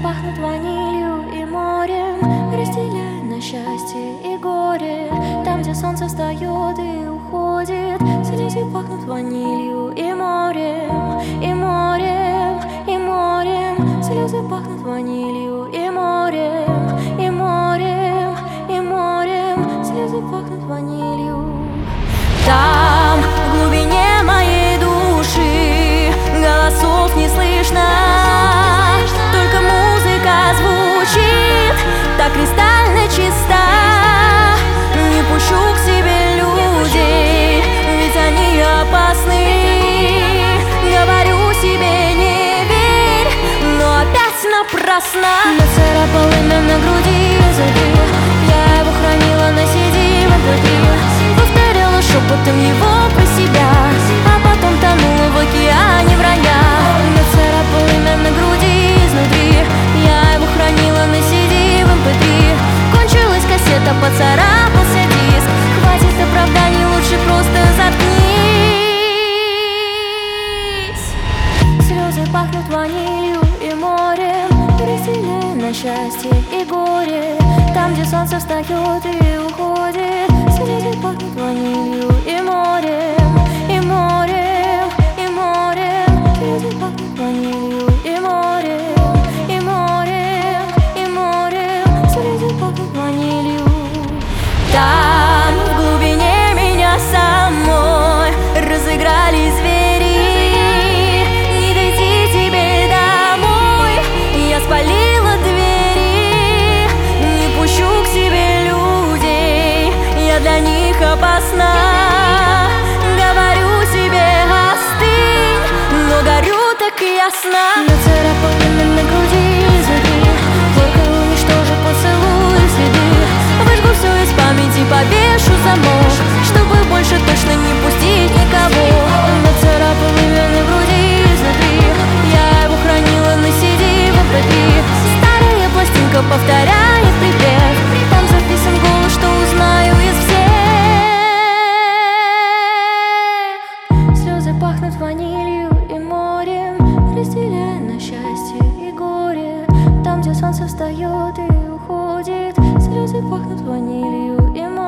пахнут ванилью и морем, разделяя на счастье и горе. Там, где солнце встает и уходит, слезы пахнут ванилью и морем, и морем, и морем. Слезы пахнут ванилью и морем, и морем, и морем. Слезы пахнут ванилью. Там, в глубине моей души, голосов не слышно, только музыка звучит так кристально чиста. Не пущу к себе людей, ведь они опасны. Говорю себе не верь, но опять напрасно. Нацарапал имя на груди языки, я его хранила на CD в MP3. Повторяла шепотом его про себя, а потом тонула в океане вранья. Нацарапал имя на груди изнутри, я его хранила на CD в MP3. Кончилась кассета, поцарапался диск. Хватит оправданий, лучше просто заткнись. Слезы пахнут ванилью и морем, разделяя на счастье и горе. Там, где солнце встает и уходит, слезы пахнут ванилью и морем, и морем, и морем. Слезы пахнут ванилью и морем, и морем, и морем. Слезы пахнут ванилью. Там, в глубине меня самой, разыграли звери. Не дойти тебе домой, я спалила двери. Не пущу к себе людей, я для них опасна. Говорю себе остынь, но горю так ясно. Нацарапал имя на груди изнутри, только уничтожу поцелуй следы. Выжгу все из памяти, повешу замок, чтобы больше точно не пустить никого. Нацарапал имя на груди изнутри, я его хранила на CD в MP3. Старая пластинка повторяет припев, там записан голос, что узнаю из всех. Слезы пахнут ванилью и морем, разделяя на счастье и горе. Там, где солнце встает и уходит, слезы пахнут ванилью и морем.